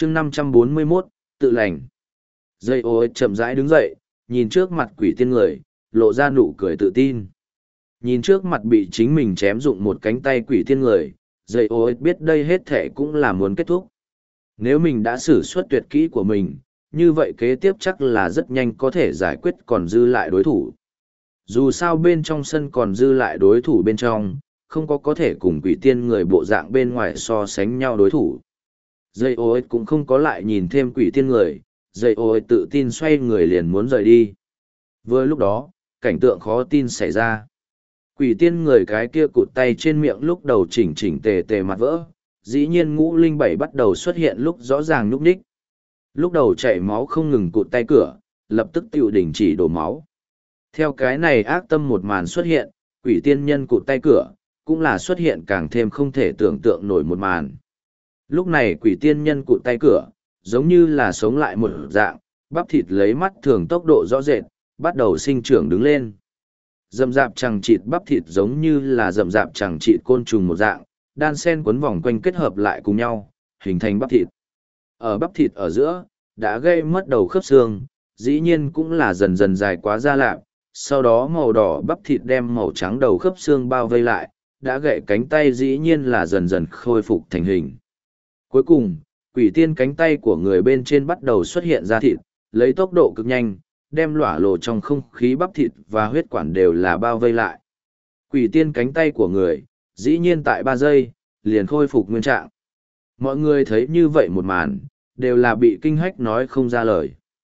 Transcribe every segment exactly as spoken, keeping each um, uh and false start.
chương năm trăm bốn mươi mốt, tự lành. Dây ô chậm rãi đứng dậy, nhìn trước mặt quỷ tiên người, lộ ra nụ cười tự tin. Nhìn trước mặt bị chính mình chém dụng một cánh tay quỷ tiên người, dây ô biết đây hết thể cũng là muốn kết thúc. Nếu mình đã sử xuất tuyệt kỹ của mình, như vậy kế tiếp chắc là rất nhanh có thể giải quyết còn dư lại đối thủ. Dù sao bên trong sân còn dư lại đối thủ bên trong, không có có thể cùng quỷ tiên người bộ dạng bên ngoài so sánh nhau đối thủ. Dây ô cũng không có lại nhìn thêm quỷ tiên người, dây ô tự tin xoay người liền muốn rời đi. Vừa lúc đó, cảnh tượng khó tin xảy ra. Quỷ tiên người cái kia cụt tay trên miệng lúc đầu chỉnh chỉnh tề tề mặt vỡ, dĩ nhiên ngũ linh bảy bắt đầu xuất hiện lúc rõ ràng nhúc nhích. Lúc đầu chảy máu không ngừng cụt tay cửa, lập tức tiêu đình chỉ đổ máu. Theo cái này ác tâm một màn xuất hiện, quỷ tiên nhân cụt tay cửa, cũng là xuất hiện càng thêm không thể tưởng tượng nổi một màn. Lúc này quỷ tiên nhân cụt tay cửa, giống như là sống lại một dạng, bắp thịt lấy mắt thường tốc độ rõ rệt, bắt đầu sinh trưởng đứng lên. Rậm rạp chẳng chịt bắp thịt giống như là rậm rạp chẳng chịt côn trùng một dạng, đan sen quấn vòng quanh kết hợp lại cùng nhau, hình thành bắp thịt. Ở bắp thịt ở giữa, đã gây mất đầu khớp xương, dĩ nhiên cũng là dần dần dài quá ra lạp, sau đó màu đỏ bắp thịt đem màu trắng đầu khớp xương bao vây lại, đã gãy cánh tay dĩ nhiên là dần dần khôi phục thành hình. Cuối cùng, quỷ tiên cánh tay của người bên trên bắt đầu xuất hiện ra thịt, lấy tốc độ cực nhanh, đem lỏa lộ trong không khí bắp thịt và huyết quản đều là bao vây lại. Quỷ tiên cánh tay của người, dĩ nhiên tại ba giây, liền khôi phục nguyên trạng. Mọi người thấy như vậy một màn, đều là bị kinh hách nói không ra lời.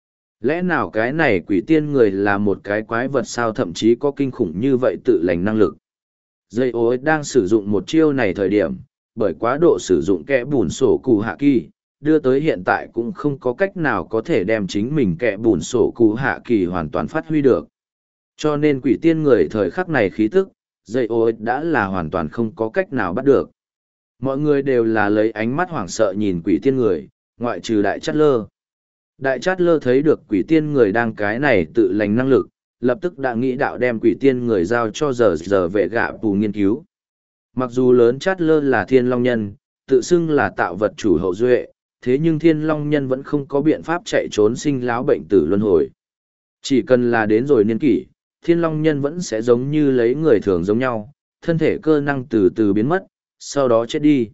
Lẽ nào cái này quỷ tiên người là một cái quái vật sao, thậm chí có kinh khủng như vậy tự lành năng lực. Dây ô đang sử dụng một chiêu này thời điểm, bởi quá độ sử dụng kẽ bùn sổ cụ hạ kỳ, đưa tới hiện tại cũng không có cách nào có thể đem chính mình kẽ bùn sổ cụ hạ kỳ hoàn toàn phát huy được. Cho nên quỷ tiên người thời khắc này khí tức, dây ô đã là hoàn toàn không có cách nào bắt được. Mọi người đều là lấy ánh mắt hoảng sợ nhìn quỷ tiên người, ngoại trừ đại chát lơ. Đại chát lơ thấy được quỷ tiên người đang cái này tự lành năng lực, lập tức đã nghĩ đạo đem quỷ tiên người giao cho giờ giờ vệ gạ bù nghiên cứu. Mặc dù lớn chát lơ là thiên long nhân, tự xưng là tạo vật chủ hậu duệ, thế nhưng thiên long nhân vẫn không có biện pháp chạy trốn sinh lão bệnh tử luân hồi. Chỉ cần là đến rồi niên kỷ, thiên long nhân vẫn sẽ giống như lấy người thường giống nhau, thân thể cơ năng từ từ biến mất, sau đó chết đi.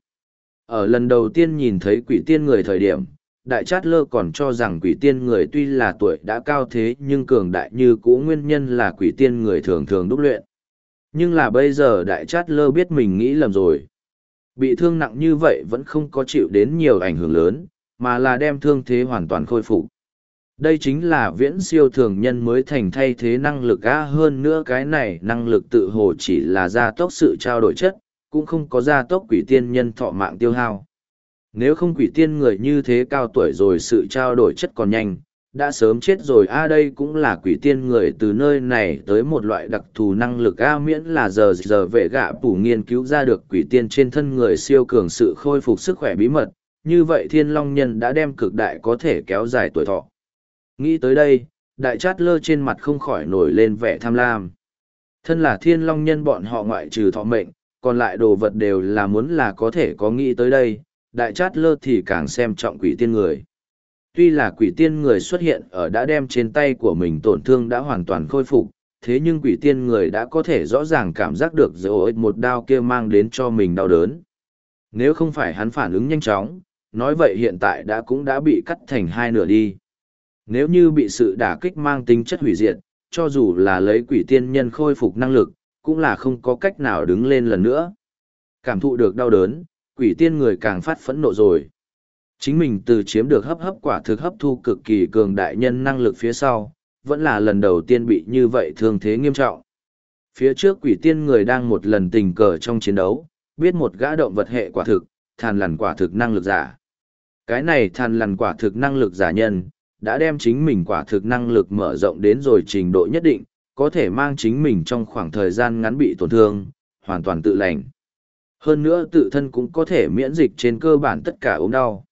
Ở lần đầu tiên nhìn thấy quỷ tiên người thời điểm, đại chát lơ còn cho rằng quỷ tiên người tuy là tuổi đã cao thế nhưng cường đại như cũ, nguyên nhân là quỷ tiên người thường thường đúc luyện. Nhưng là bây giờ đại chát lơ biết mình nghĩ lầm rồi. Bị thương nặng như vậy vẫn không có chịu đến nhiều ảnh hưởng lớn, mà là đem thương thế hoàn toàn khôi phục. Đây chính là viễn siêu thường nhân mới thành thay thế năng lực á, hơn nữa cái này năng lực tự hồ chỉ là gia tốc sự trao đổi chất, cũng không có gia tốc quỷ tiên nhân thọ mạng tiêu hao. Nếu không quỷ tiên người như thế cao tuổi rồi sự trao đổi chất còn nhanh, đã sớm chết rồi a. Đây cũng là quỷ tiên người từ nơi này tới một loại đặc thù năng lực a, miễn là giờ giờ vệ gạ phủ nghiên cứu ra được quỷ tiên trên thân người siêu cường sự khôi phục sức khỏe bí mật, như vậy thiên long nhân đã đem cực đại có thể kéo dài tuổi thọ. Nghĩ tới đây, đại chát lơ trên mặt không khỏi nổi lên vẻ tham lam. Thân là thiên long nhân bọn họ ngoại trừ thọ mệnh, còn lại đồ vật đều là muốn là có thể có nghĩ tới đây, đại chát lơ thì càng xem trọng quỷ tiên người. Tuy là quỷ tiên người xuất hiện ở đã đem trên tay của mình tổn thương đã hoàn toàn khôi phục, thế nhưng quỷ tiên người đã có thể rõ ràng cảm giác được rồi một đao kia mang đến cho mình đau đớn. Nếu không phải hắn phản ứng nhanh chóng, nói vậy hiện tại đã cũng đã bị cắt thành hai nửa đi. Nếu như bị sự đả kích mang tính chất hủy diệt, cho dù là lấy quỷ tiên nhân khôi phục năng lực, cũng là không có cách nào đứng lên lần nữa. Cảm thụ được đau đớn, quỷ tiên người càng phát phẫn nộ rồi. Chính mình từ chiếm được hấp hấp quả thực hấp thu cực kỳ cường đại nhân năng lực phía sau, vẫn là lần đầu tiên bị như vậy thương thế nghiêm trọng. Phía trước quỷ tiên người đang một lần tình cờ trong chiến đấu, biết một gã động vật hệ quả thực, thàn lằn quả thực năng lực giả. Cái này thàn lằn quả thực năng lực giả nhân, đã đem chính mình quả thực năng lực mở rộng đến rồi trình độ nhất định, có thể mang chính mình trong khoảng thời gian ngắn bị tổn thương, hoàn toàn tự lành. Hơn nữa tự thân cũng có thể miễn dịch trên cơ bản tất cả ốm đau.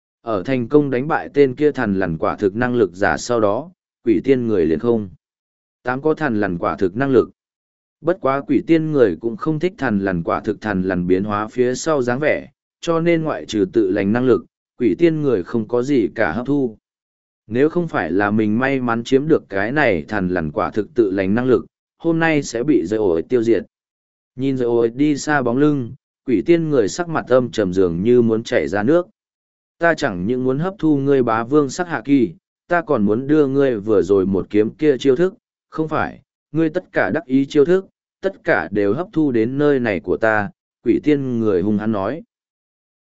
Ở thành công đánh bại tên kia thằn lằn quả thực năng lực giả sau đó, quỷ tiên người liền không. Tám có thằn lằn quả thực năng lực. Bất quá quỷ tiên người cũng không thích thằn lằn quả thực thằn lằn biến hóa phía sau dáng vẻ, cho nên ngoại trừ tự lành năng lực, quỷ tiên người không có gì cả hấp thu. Nếu không phải là mình may mắn chiếm được cái này thằn lằn quả thực tự lành năng lực, hôm nay sẽ bị dây ổi tiêu diệt. Nhìn dây ổi đi xa bóng lưng, quỷ tiên người sắc mặt âm trầm dường như muốn chảy ra nước. Ta chẳng những muốn hấp thu ngươi bá vương sắc hạ kỳ, ta còn muốn đưa ngươi vừa rồi một kiếm kia chiêu thức, không phải, ngươi tất cả đắc ý chiêu thức, tất cả đều hấp thu đến nơi này của ta, quỷ tiên người hung hăng nói.